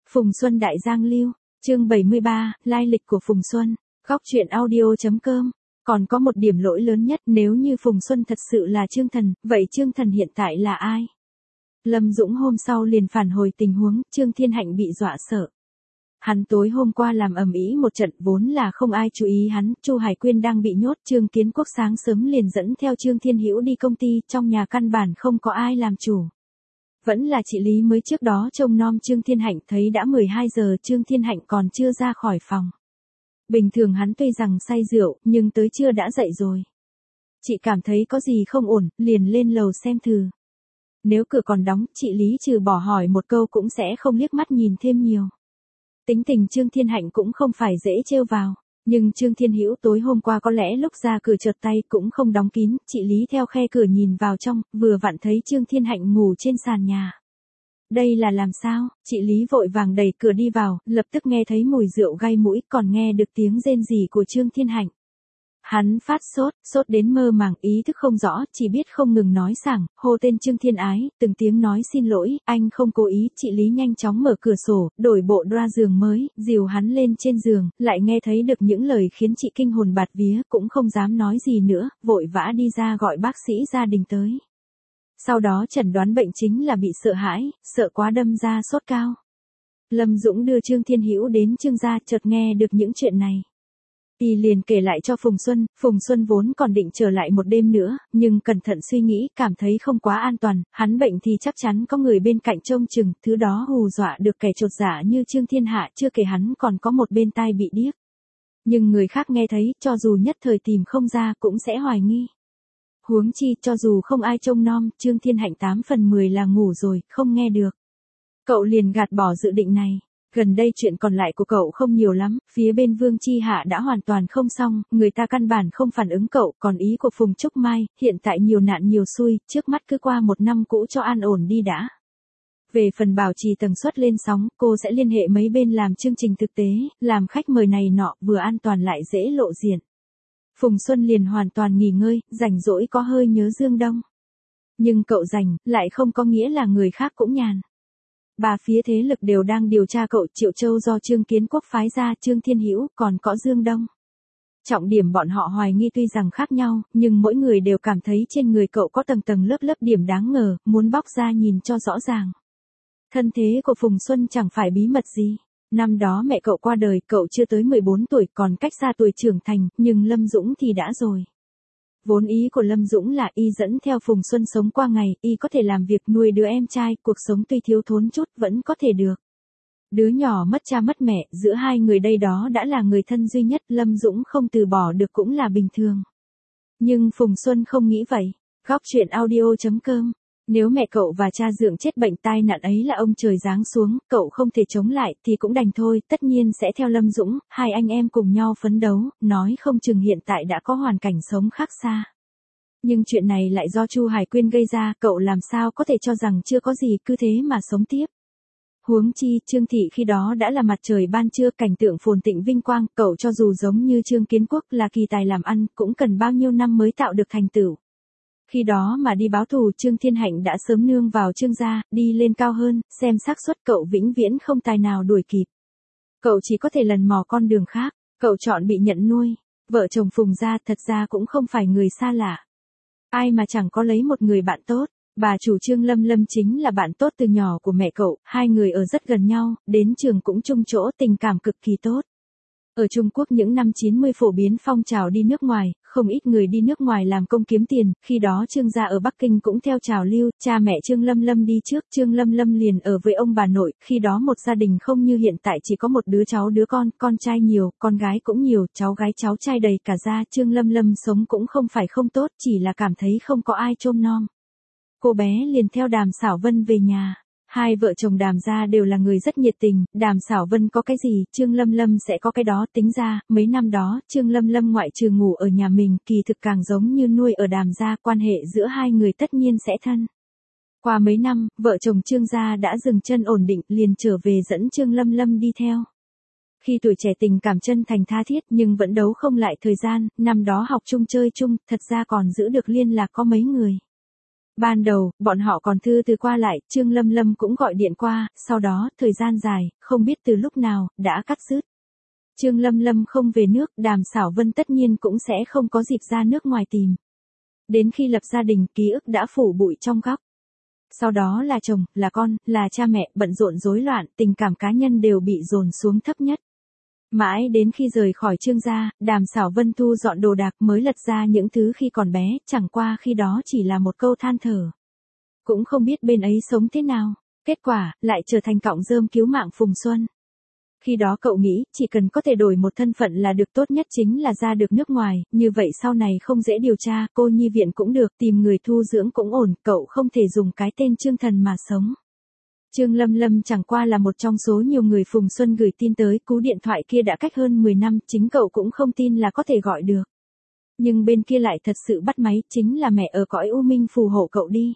Phùng Xuân Đại Giang Lưu, chương 73, lai lịch của Phùng Xuân, góc truyện audio.com. Còn có một điểm lỗi lớn nhất, nếu như Phùng Xuân thật sự là Trương Thần, vậy Trương Thần hiện tại là ai? Lâm Dũng hôm sau liền phản hồi tình huống, Trương Thiên Hạnh bị dọa sợ. Hắn tối hôm qua làm ầm ĩ một trận, vốn là không ai chú ý hắn, Chu Hải Quyên đang bị nhốt, Trương Kiến Quốc sáng sớm liền dẫn theo Trương Thiên Hữu đi công ty, trong nhà căn bản không có ai làm chủ. Vẫn là chị Lý mới trước đó trông nom Trương Thiên Hạnh, thấy đã 12 giờ Trương Thiên Hạnh còn chưa ra khỏi phòng. Bình thường hắn tuy rằng say rượu, nhưng tới trưa đã dậy rồi. Chị cảm thấy có gì không ổn, liền lên lầu xem thử. Nếu cửa còn đóng, chị Lý trừ bỏ hỏi một câu cũng sẽ không liếc mắt nhìn thêm nhiều. Tính tình Trương Thiên Hạnh cũng không phải dễ trêu vào, nhưng Trương Thiên Hữu tối hôm qua có lẽ lúc ra cửa trượt tay cũng không đóng kín, chị Lý theo khe cửa nhìn vào trong, vừa vặn thấy Trương Thiên Hạnh ngủ trên sàn nhà. Đây là làm sao? Chị Lý vội vàng đẩy cửa đi vào, lập tức nghe thấy mùi rượu gai mũi, còn nghe được tiếng rên rỉ của Trương Thiên Hạnh. Hắn phát sốt đến mơ màng, ý thức không rõ, chỉ biết không ngừng nói sảng, hô tên Trương Thiên Ái, từng tiếng nói xin lỗi, anh không cố ý. Chị Lý nhanh chóng mở cửa sổ, đổi bộ đoa giường mới, dìu hắn lên trên giường, lại nghe thấy được những lời khiến chị kinh hồn bạt vía, cũng không dám nói gì nữa, vội vã đi ra gọi bác sĩ gia đình tới. Sau đó chẩn đoán bệnh chính là bị sợ hãi, sợ quá đâm ra sốt cao. Lâm Dũng đưa Trương Thiên Hữu đến Trương gia, chợt nghe được những chuyện này. Y liền kể lại cho Phùng Xuân vốn còn định trở lại một đêm nữa, nhưng cẩn thận suy nghĩ, cảm thấy không quá an toàn, hắn bệnh thì chắc chắn có người bên cạnh trông chừng, thứ đó hù dọa được kẻ chột dạ như Trương Thiên Hạ, chưa kể hắn còn có một bên tai bị điếc. Nhưng người khác nghe thấy, cho dù nhất thời tìm không ra cũng sẽ hoài nghi. Huống chi, cho dù không ai trông nom, Trương Thiên Hạnh 8 phần 10 là ngủ rồi, không nghe được. Cậu liền gạt bỏ dự định này. Gần đây chuyện còn lại của cậu không nhiều lắm, phía bên Vương Chi Hạ đã hoàn toàn không xong, người ta căn bản không phản ứng cậu, còn ý của Phùng Trúc Mai, hiện tại nhiều nạn nhiều xui, trước mắt cứ qua một năm cũ cho an ổn đi đã. Về phần bảo trì tần suất lên sóng, cô sẽ liên hệ mấy bên làm chương trình thực tế, làm khách mời này nọ, vừa an toàn lại dễ lộ diện. Phùng Xuân liền hoàn toàn nghỉ ngơi, rảnh rỗi có hơi nhớ Dương Đông. Nhưng cậu rảnh, lại không có nghĩa là người khác cũng nhàn. Ba phía thế lực đều đang điều tra cậu, Triệu Châu do Trương Kiến Quốc phái ra, Trương Thiên Hữu, còn có Dương Đông. Trọng điểm bọn họ hoài nghi tuy rằng khác nhau, nhưng mỗi người đều cảm thấy trên người cậu có tầng tầng lớp lớp điểm đáng ngờ, muốn bóc ra nhìn cho rõ ràng. Thân thế của Phùng Xuân chẳng phải bí mật gì. Năm đó mẹ cậu qua đời, cậu chưa tới 14 tuổi, còn cách xa tuổi trưởng thành, nhưng Lâm Dũng thì đã rồi. Vốn ý của Lâm Dũng là y dẫn theo Phùng Xuân sống qua ngày, y có thể làm việc nuôi đứa em trai, cuộc sống tuy thiếu thốn chút vẫn có thể được. Đứa nhỏ mất cha mất mẹ, giữa hai người đây đó đã là người thân duy nhất, Lâm Dũng không từ bỏ được cũng là bình thường. Nhưng Phùng Xuân không nghĩ vậy. Góc truyện audio.com. Nếu mẹ cậu và cha Dượng chết bệnh tai nạn ấy là ông trời giáng xuống, cậu không thể chống lại thì cũng đành thôi, tất nhiên sẽ theo Lâm Dũng, hai anh em cùng nhau phấn đấu, nói không chừng hiện tại đã có hoàn cảnh sống khác xa. Nhưng chuyện này lại do Chu Hải Quyên gây ra, cậu làm sao có thể cho rằng chưa có gì cứ thế mà sống tiếp. Huống chi, Trương Thị khi đó đã là mặt trời ban trưa, cảnh tượng phồn thịnh vinh quang, cậu cho dù giống như Trương Kiến Quốc là kỳ tài làm ăn, cũng cần bao nhiêu năm mới tạo được thành tựu. Khi đó mà đi báo thù, Trương Thiên Hạnh đã sớm nương vào Trương gia, đi lên cao hơn, xem xác suất cậu vĩnh viễn không tài nào đuổi kịp. Cậu chỉ có thể lần mò con đường khác, cậu chọn bị nhận nuôi. Vợ chồng Phùng gia thật ra cũng không phải người xa lạ. Ai mà chẳng có lấy một người bạn tốt, bà chủ Trương Lâm chính là bạn tốt từ nhỏ của mẹ cậu, hai người ở rất gần nhau, đến trường cũng chung chỗ, tình cảm cực kỳ tốt. Ở Trung Quốc những năm 90 phổ biến phong trào đi nước ngoài, không ít người đi nước ngoài làm công kiếm tiền, khi đó Trương gia ở Bắc Kinh cũng theo trào lưu, cha mẹ Trương Lâm đi trước, Trương Lâm liền ở với ông bà nội, khi đó một gia đình không như hiện tại chỉ có một đứa cháu đứa con trai nhiều, con gái cũng nhiều, cháu gái cháu trai đầy cả gia, Trương Lâm sống cũng không phải không tốt, chỉ là cảm thấy không có ai trông nom. Cô bé liền theo Đàm Xảo Vân về nhà. Hai vợ chồng Đàm gia đều là người rất nhiệt tình, Đàm Xảo Vân có cái gì, Trương Lâm sẽ có cái đó, tính ra, mấy năm đó, Trương Lâm ngoại trừ ngủ ở nhà mình, kỳ thực càng giống như nuôi ở Đàm gia, quan hệ giữa hai người tất nhiên sẽ thân. Qua mấy năm, vợ chồng Trương gia đã dừng chân ổn định, liền trở về dẫn Trương Lâm đi theo. Khi tuổi trẻ tình cảm chân thành tha thiết nhưng vẫn đấu không lại thời gian, năm đó học chung chơi chung, thật ra còn giữ được liên lạc có mấy người. Ban đầu, bọn họ còn thư từ qua lại, Trương Lâm Lâm cũng gọi điện qua, sau đó, thời gian dài, không biết từ lúc nào, đã cắt dứt. Trương Lâm Lâm không về nước, Đàm Sảo Vân tất nhiên cũng sẽ không có dịp ra nước ngoài tìm. Đến khi lập gia đình, ký ức đã phủ bụi trong góc. Sau đó là chồng, là con, là cha mẹ, bận rộn rối loạn, tình cảm cá nhân đều bị dồn xuống thấp nhất. Mãi đến khi rời khỏi Trương gia, Đàm Sảo Vân thu dọn đồ đạc mới lật ra những thứ khi còn bé, chẳng qua khi đó chỉ là một câu than thở. Cũng không biết bên ấy sống thế nào, kết quả, lại trở thành cọng rơm cứu mạng Phùng Xuân. Khi đó cậu nghĩ, chỉ cần có thể đổi một thân phận là được, tốt nhất chính là ra được nước ngoài, như vậy sau này không dễ điều tra, cô nhi viện cũng được, tìm người thu dưỡng cũng ổn, cậu không thể dùng cái tên Trương Thần mà sống. Trương Lâm Lâm chẳng qua là một trong số nhiều người Phùng Xuân gửi tin tới, cú điện thoại kia đã cách hơn 10 năm, chính cậu cũng không tin là có thể gọi được. Nhưng bên kia lại thật sự bắt máy, chính là mẹ ở cõi u minh phù hộ cậu đi.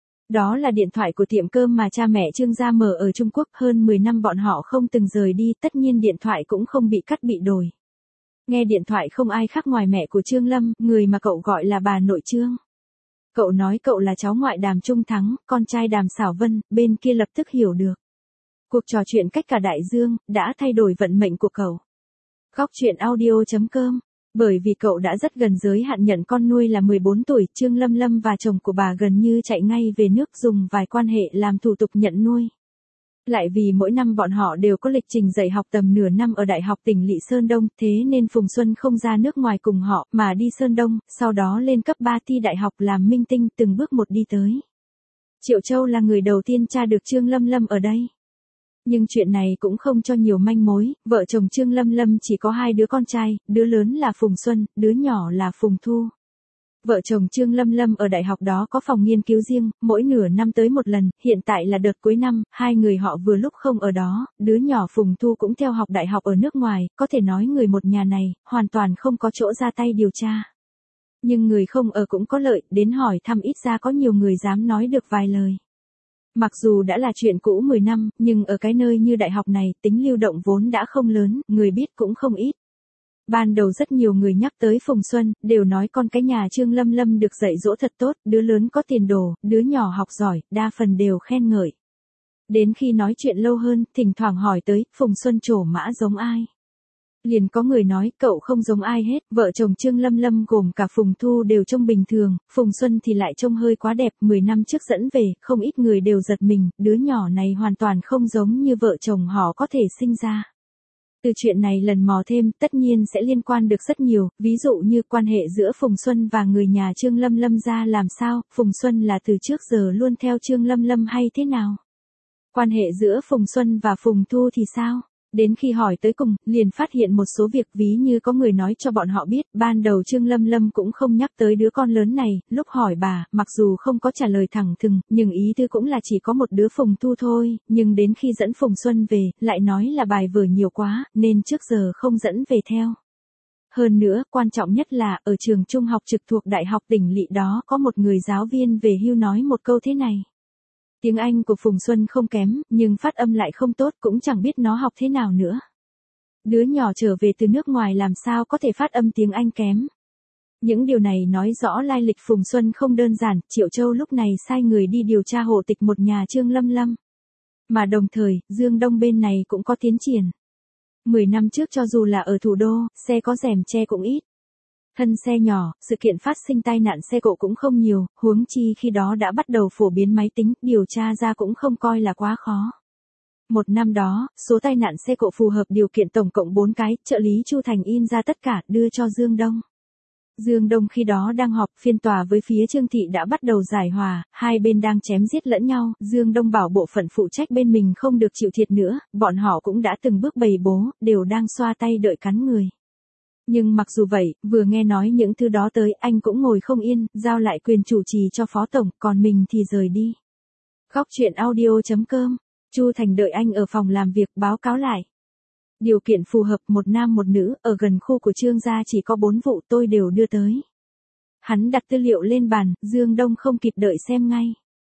Đó là điện thoại của tiệm cơm mà cha mẹ Trương gia mở ở Trung Quốc, hơn 10 năm bọn họ không từng rời đi, tất nhiên điện thoại cũng không bị cắt bị đổi. Nghe điện thoại không ai khác ngoài mẹ của Trương Lâm, người mà cậu gọi là bà nội Trương. Cậu nói cậu là cháu ngoại Đàm Trung Thắng, con trai Đàm Sảo Vân, bên kia lập tức hiểu được. Cuộc trò chuyện cách cả đại dương, đã thay đổi vận mệnh của cậu. Góc truyện audio.com. Bởi vì cậu đã rất gần giới hạn nhận con nuôi là 14 tuổi, Trương Lâm Lâm và chồng của bà gần như chạy ngay về nước dùng vài quan hệ làm thủ tục nhận nuôi. Lại vì mỗi năm bọn họ đều có lịch trình dạy học tầm nửa năm ở Đại học tỉnh Lỵ Sơn Đông, thế nên Phùng Xuân không ra nước ngoài cùng họ, mà đi Sơn Đông, sau đó lên cấp 3 thi đại học làm minh tinh, từng bước một đi tới. Triệu Châu là người đầu tiên tra được Trương Lâm Lâm ở đây. Nhưng chuyện này cũng không cho nhiều manh mối, vợ chồng Trương Lâm Lâm chỉ có 2 đứa con trai, đứa lớn là Phùng Xuân, đứa nhỏ là Phùng Thu. Vợ chồng Trương Lâm Lâm ở đại học đó có phòng nghiên cứu riêng, mỗi nửa năm tới một lần, hiện tại là đợt cuối năm, 2 người họ vừa lúc không ở đó, đứa nhỏ Phùng Thu cũng theo học đại học ở nước ngoài, có thể nói người một nhà này, hoàn toàn không có chỗ ra tay điều tra. Nhưng người không ở cũng có lợi, đến hỏi thăm ít ra có nhiều người dám nói được vài lời. Mặc dù đã là chuyện cũ 10 năm, nhưng ở cái nơi như đại học này, tính lưu động vốn đã không lớn, người biết cũng không ít. Ban đầu rất nhiều người nhắc tới Phùng Xuân, đều nói con cái nhà Trương Lâm Lâm được dạy dỗ thật tốt, đứa lớn có tiền đồ, đứa nhỏ học giỏi, đa phần đều khen ngợi. Đến khi nói chuyện lâu hơn, thỉnh thoảng hỏi tới, Phùng Xuân trổ mã giống ai? Liền có người nói, cậu không giống ai hết, vợ chồng Trương Lâm Lâm gồm cả Phùng Thu đều trông bình thường, Phùng Xuân thì lại trông hơi quá đẹp, 10 năm trước dẫn về, không ít người đều giật mình, đứa nhỏ này hoàn toàn không giống như vợ chồng họ có thể sinh ra. Từ chuyện này lần mò thêm, tất nhiên sẽ liên quan được rất nhiều, ví dụ như quan hệ giữa Phùng Xuân và người nhà Trương Lâm Lâm ra làm sao, Phùng Xuân là từ trước giờ luôn theo Trương Lâm Lâm hay thế nào? Quan hệ giữa Phùng Xuân và Phùng Thu thì sao? Đến khi hỏi tới cùng, liền phát hiện một số việc, ví như có người nói cho bọn họ biết, ban đầu Trương Lâm Lâm cũng không nhắc tới đứa con lớn này, lúc hỏi bà, mặc dù không có trả lời thẳng thừng, nhưng ý tư cũng là chỉ có một đứa Phùng Thu thôi, nhưng đến khi dẫn Phùng Xuân về, lại nói là bài vở nhiều quá, nên trước giờ không dẫn về theo. Hơn nữa, quan trọng nhất là, ở trường trung học trực thuộc Đại học tỉnh Lỵ đó có một người giáo viên về hưu nói một câu thế này. Tiếng Anh của Phùng Xuân không kém, nhưng phát âm lại không tốt, cũng chẳng biết nó học thế nào nữa. Đứa nhỏ trở về từ nước ngoài làm sao có thể phát âm tiếng Anh kém. Những điều này nói rõ lai lịch Phùng Xuân không đơn giản, Triệu Châu lúc này sai người đi điều tra hộ tịch một nhà Trương Lâm Lâm. Mà đồng thời, Dương Đông bên này cũng có tiến triển. 10 năm trước cho dù là ở thủ đô, xe có rèm che cũng ít. Thân xe nhỏ, sự kiện phát sinh tai nạn xe cộ cũng không nhiều, huống chi khi đó đã bắt đầu phổ biến máy tính, điều tra ra cũng không coi là quá khó. Một năm đó, số tai nạn xe cộ phù hợp điều kiện tổng cộng 4 cái, trợ lý Chu Thành in ra tất cả, đưa cho Dương Đông. Dương Đông khi đó đang họp, phiên tòa với phía Trương Thị đã bắt đầu giải hòa, hai bên đang chém giết lẫn nhau, Dương Đông bảo bộ phận phụ trách bên mình không được chịu thiệt nữa, bọn họ cũng đã từng bước bày bố, đều đang xoa tay đợi cắn người. Nhưng mặc dù vậy, vừa nghe nói những thứ đó tới, anh cũng ngồi không yên, giao lại quyền chủ trì cho phó tổng, còn mình thì rời đi. Góc truyện audio.com, Chu Thành đợi anh ở phòng làm việc, báo cáo lại. Điều kiện phù hợp, một nam một nữ, ở gần khu của Trương gia chỉ có 4 vụ, tôi đều đưa tới. Hắn đặt tư liệu lên bàn, Dương Đông không kịp đợi xem ngay.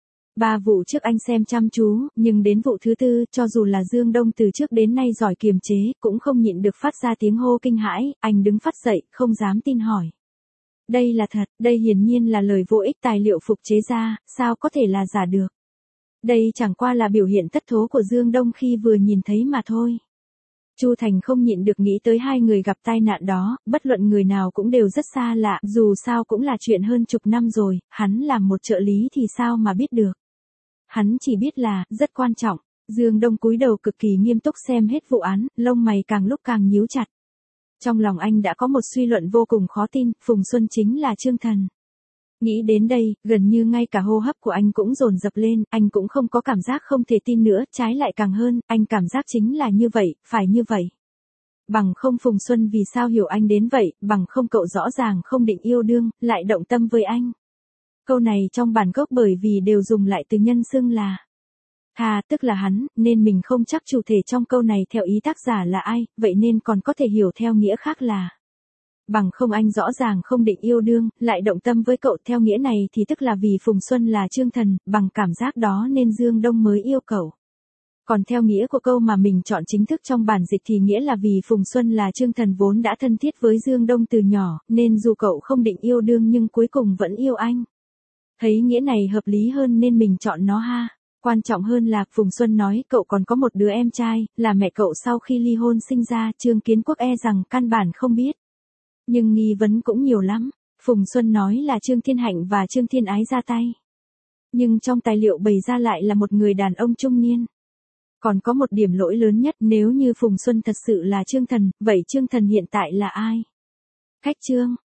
3 vụ trước anh xem chăm chú, nhưng đến vụ thứ 4, cho dù là Dương Đông từ trước đến nay giỏi kiềm chế, cũng không nhịn được phát ra tiếng hô kinh hãi, anh đứng phắt dậy, không dám tin hỏi. Đây là thật, đây hiển nhiên là lời vô ích tài liệu phục chế ra, sao có thể là giả được. Đây chẳng qua là biểu hiện thất thố của Dương Đông khi vừa nhìn thấy mà thôi. Chu Thành không nhịn được nghĩ tới hai người gặp tai nạn đó, bất luận người nào cũng đều rất xa lạ, dù sao cũng là chuyện hơn chục năm rồi, hắn làm một trợ lý thì sao mà biết được. Hắn chỉ biết là, rất quan trọng. Dương Đông cúi đầu cực kỳ nghiêm túc xem hết vụ án, lông mày càng lúc càng nhíu chặt. Trong lòng anh đã có một suy luận vô cùng khó tin, Phùng Xuân chính là Chương Thần. Nghĩ đến đây, gần như ngay cả hô hấp của anh cũng dồn dập lên, anh cũng không có cảm giác không thể tin nữa, trái lại càng hơn, anh cảm giác chính là như vậy, phải như vậy. Bằng không Phùng Xuân vì sao hiểu anh đến vậy, bằng không cậu rõ ràng không định yêu đương, lại động tâm với anh. Câu này trong bản gốc bởi vì đều dùng lại từ nhân xưng là tức là hắn, nên mình không chắc chủ thể trong câu này theo ý tác giả là ai, vậy nên còn có thể hiểu theo nghĩa khác là bằng không anh rõ ràng không định yêu đương, lại động tâm với cậu, theo nghĩa này thì tức là vì Phùng Xuân là Chương Thần, bằng cảm giác đó nên Dương Đông mới yêu cậu. Còn theo nghĩa của câu mà mình chọn chính thức trong bản dịch thì nghĩa là vì Phùng Xuân là Chương Thần vốn đã thân thiết với Dương Đông từ nhỏ, nên dù cậu không định yêu đương nhưng cuối cùng vẫn yêu anh. Thấy nghĩa này hợp lý hơn nên mình chọn nó ha. Quan trọng hơn là Phùng Xuân nói cậu còn có một đứa em trai, là mẹ cậu sau khi ly hôn sinh ra, Trương Kiến Quốc e rằng căn bản không biết. Nhưng nghi vấn cũng nhiều lắm. Phùng Xuân nói là Trương Thiên Hạnh và Trương Thiên Ái ra tay. Nhưng trong tài liệu bày ra lại là một người đàn ông trung niên. Còn có một điểm lỗi lớn nhất, nếu như Phùng Xuân thật sự là Chương Thần, vậy Chương Thần hiện tại là ai? Khách Trương,